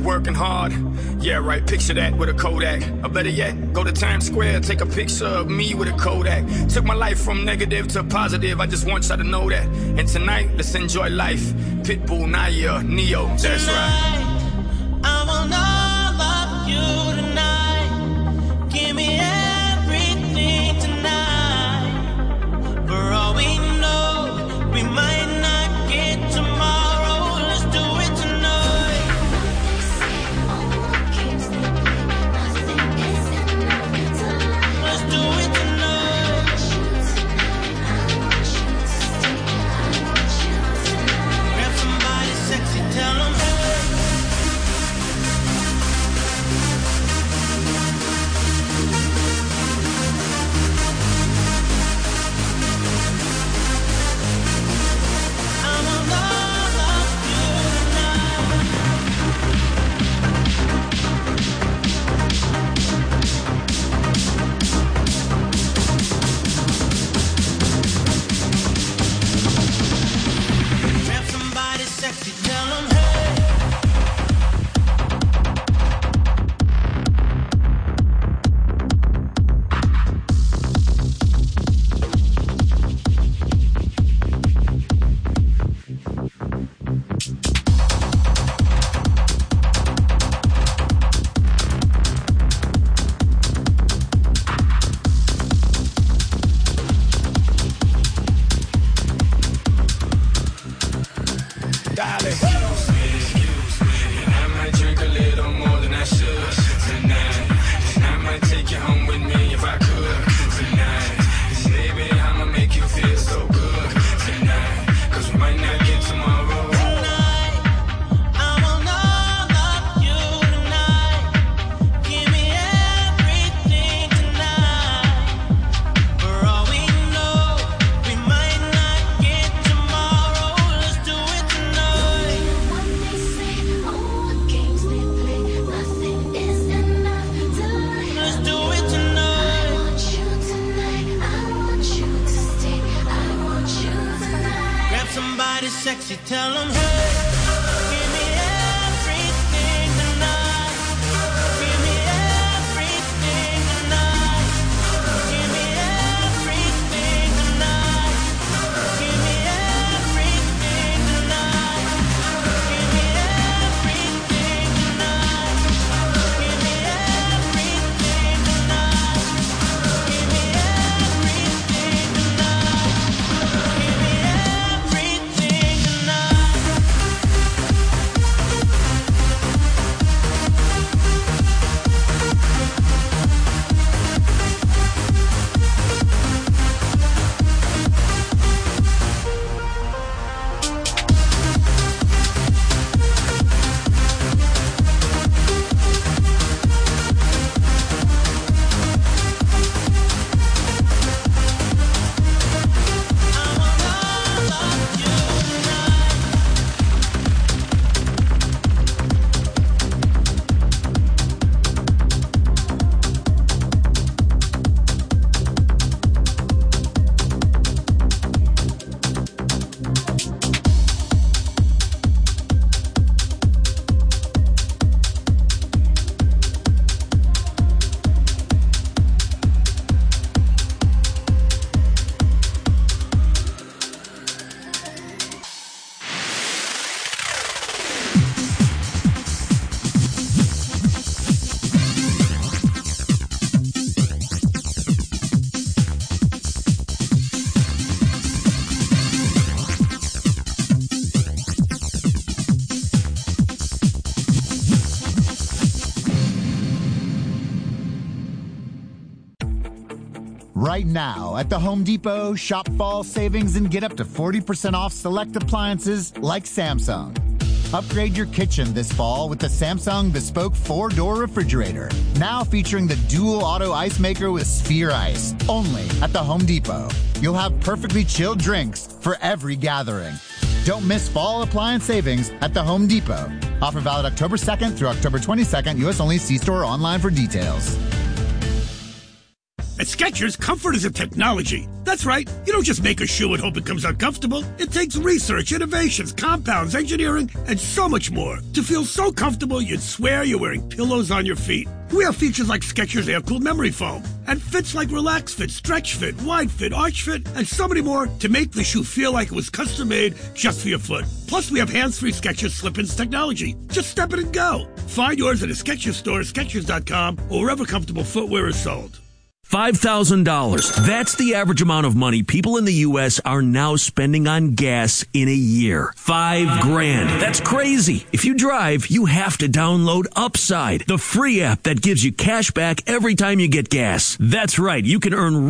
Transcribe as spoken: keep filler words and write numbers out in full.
working hard. Yeah, right, picture that with a Kodak. Or better yet, go to Times Square, take a picture of me with a Kodak. Took my life from negative to positive, I just want y'all to know that. And tonight, let's enjoy life. Pitbull, Naya, Neo, that's right. I will not love you tonight. Give me everything tonight. For all we know, we might not get tomorrow. Let's do it tonight. Let's do it tonight. Grab somebody sexy, tell them hey. Sexy, tell them hey. Give me everything tonight. Give me everything tonight. Give me everything tonight. Give me everything tonight. Give me everything tonight. Give me everything tonight. Give me everything tonight. Give me everything. Right now at the Home Depot, shop fall savings and get up to forty percent off select appliances like Samsung. Upgrade your kitchen this fall with the Samsung Bespoke four-door refrigerator. Now featuring the dual auto ice maker with Sphere Ice. Only at the Home Depot. You'll have perfectly chilled drinks for every gathering. Don't miss fall appliance savings at the Home Depot. Offer valid October second through October twenty-second. U S only. See store or online for details. At Skechers, comfort is a technology. That's right. You don't just make a shoe and hope it comes out comfortable. It takes research, innovations, compounds, engineering, and so much more to feel so comfortable you'd swear you're wearing pillows on your feet. We have features like Skechers Air-Cooled Memory Foam and fits like Relax Fit, Stretch Fit, Wide Fit, Arch Fit, and so many more to make the shoe feel like it was custom-made just for your foot. Plus, we have hands-free Skechers Slip-ins technology. Just step it and go. Find yours at a Skechers store, Skechers dot com, or wherever comfortable footwear is sold. five thousand dollars. That's the average amount of money people in the U S are now spending on gas in a year. Five grand. That's crazy. If you drive, you have to download Upside, the free app that gives you cash back every time you get gas. That's right. You can earn